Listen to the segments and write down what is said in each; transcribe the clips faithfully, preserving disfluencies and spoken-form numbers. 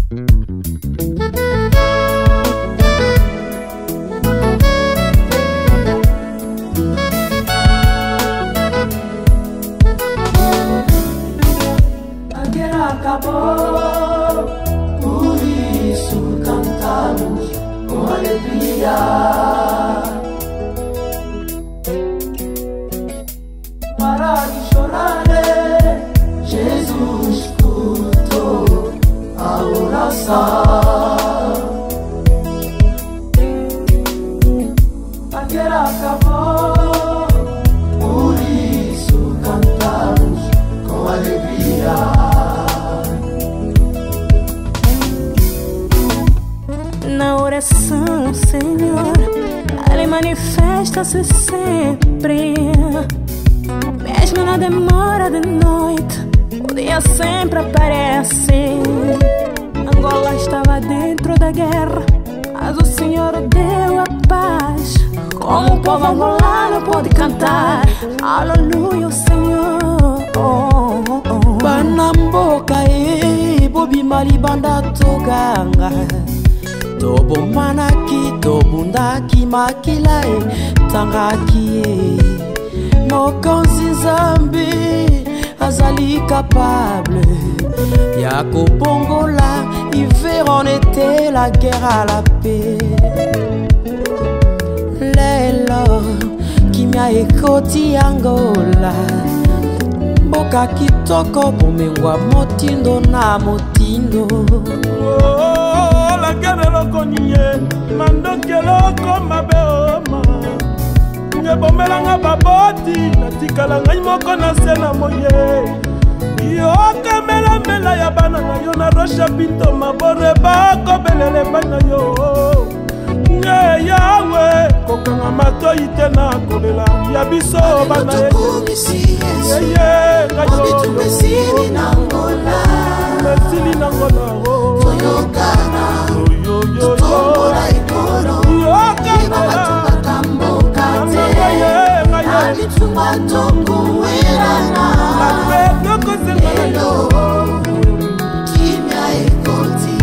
Acabou, por isso cantamos com alegria. Para de chorar, Jesus escutou a oração. A guerra acabou, por isso cantamos com alegria. Na oração, Senhor, Ele manifesta-se sempre. Mesmo na demora de noite, o dia sempre aparece. Angola estava dentro da guerra, mas o Senhor deu a paz. Como o povo angolano pode cantar aleluia, Senhor. Oh, oh, oh. Banamboka e bobi malibanda toganga tobo manaki tobundaki makila e tangaki e mokonzi Nzambi azali capable ya kobongola hiver on était la guerre à la paix. Lelo kimia ekoti Angola mboka kitoko bomengwa motindo na motindo. La guerre lokonye mandoke loko mabe oma nye bomelanga baboti natikala ngai moko na sena moye yo kamela mela ya bana na yo na rocha pinto mabore bako belele bana yo nye yawe kokanga matoi te na kolela ya biso bana ye ye kayo mesili na Angola mesili na Angola Toyokana tutombola ikoro Iba batunga kamboka te Alitunga tokuwelana Lelo kimya ekoti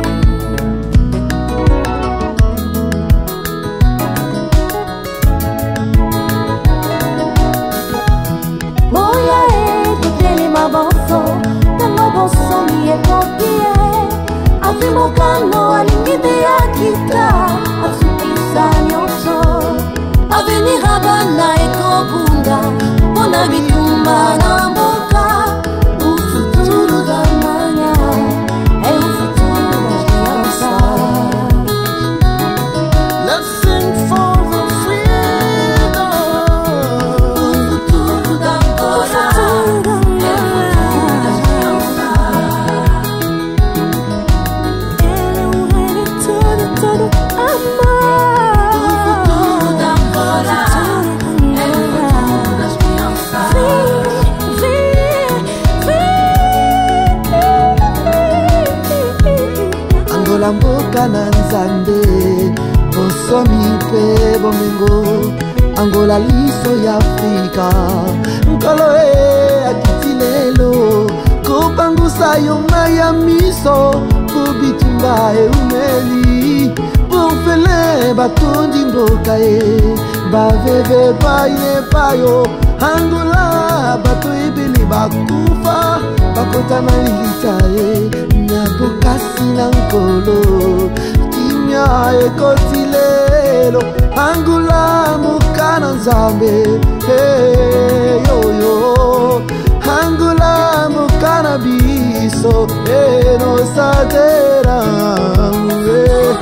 Moya e tuteli mabonso Temo bonso mi ekopie Afimokano alingide ya kita Asukisa nyoto Aveni habana ekobunda Mona bitumba na mboka Ufuturu damanya E ufuturu wajiansa Let's sing for the freedom. Ufuturu dambola E ufuturu wajiansa Ele é um rei de tudo, todo amor Ufuturu dambola E ufuturu wajiansa Angola mboka na Nzambe bosomi pe bomengo Angola liso ya Afrika nkolo e akiti lelo kopangusa yonga ya miso kobitumba e umeli bofele batondi mboka e baveve paine payo Angola bato ebele bakufa bakota na lita e nyabokasi na nkolo kimya ekoti lelo Angola mboka na Nzambe hey, yoyo Angola mboka na biso enosadera hey.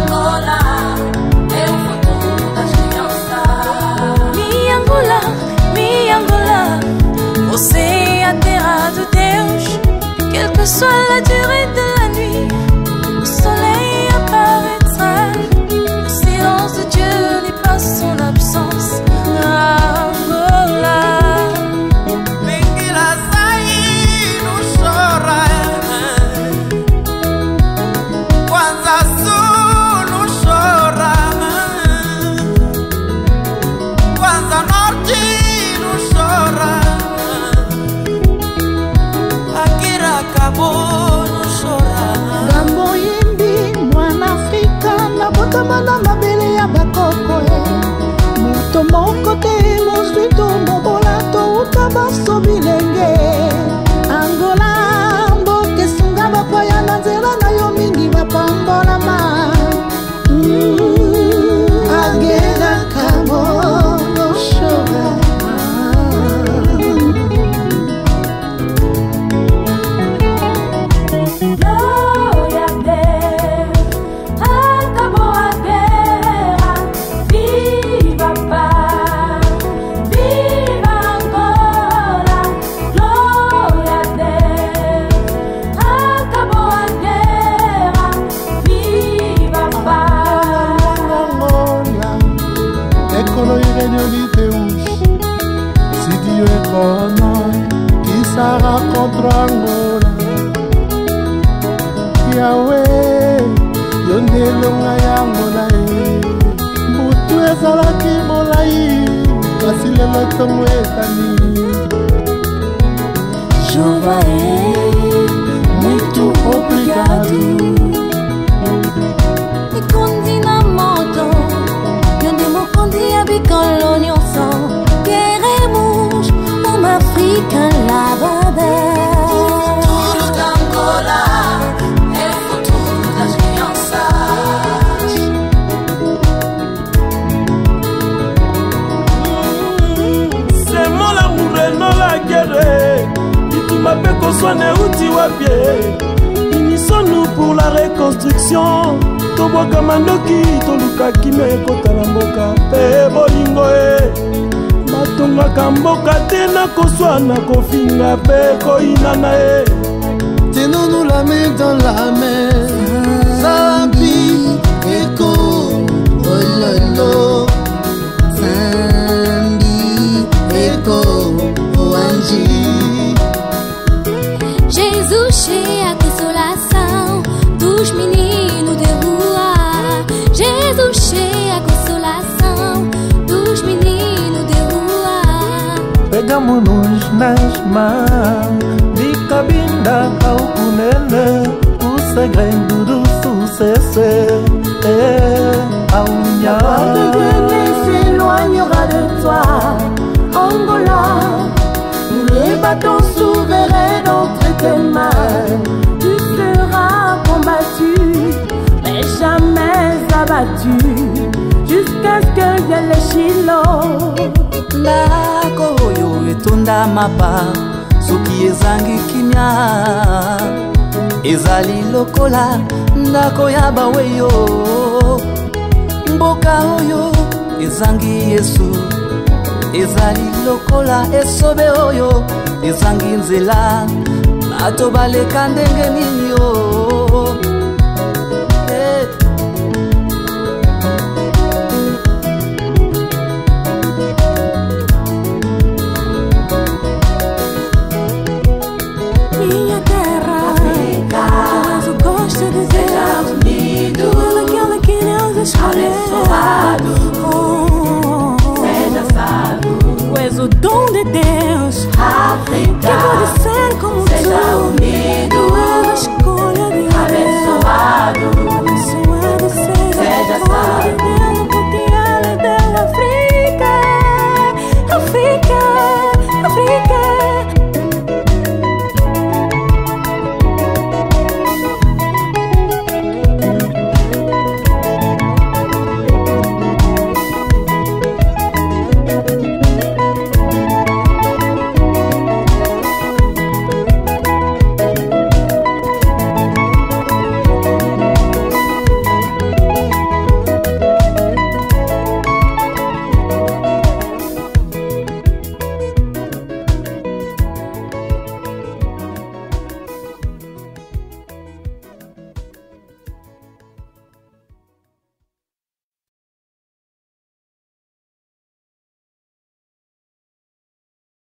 Mi Angola, mi Angola, você é a terra de Deus. Quelle que soit la durée de la nuit, le soleil apparaîtra. Le silence de Dieu n'est pas son absence. Angola. Mengila sai no chora Kwanza su no chora Kwanza norte no chora Akira acabou no chora na mabele ya bakoko e moto moko te mozwi to mobola touta baso bilenge Angola mboka esunga bapaya na nzela na yo mingi bapambolama Agera kamo oshoga Kisara contre Angola Yahweh Yondelonga ya Angola Mutu ezalaki molai Kasi lelo tongo etani Jehovah muito obrigado Ikundi na moto Yonde mokondi ya bikolo nyonso Queremos uma África lavada O futuro da Angola é o futuro das crianças C'est mon amour et non la guerre Ituma pe koswane uti wapie Unissons-nous pour la reconstruction Tobwaka mandoki tolukaki me ekotala mboka pe bolingo e Batongaka mboka te na koswana kofinga pe koinana e Tenons-nous la main dans la main Zambi Eko Ololo Zambi Eko Oanji Jesus cheia a consolação dos meninos de rua Jesus cheia a consolação dos meninos de rua Pegamos-nos nas mãos de cabinda ao punene o segredo do sucesso é a união. La degré s'éloignera de toi, Angola. Nous les battons souverains d'entre tes mains. Tu seras combattu, mais jamais abattu, jusqu'à ce que vienne les Chilo. Ndako oyo etonda mapa soki ezangi kimia ezali lokola ndako ya baweyo mboka oyo ezangi Yesu ezali lokola esobe oyo ezangi nzela bato baleka ndenge nini yo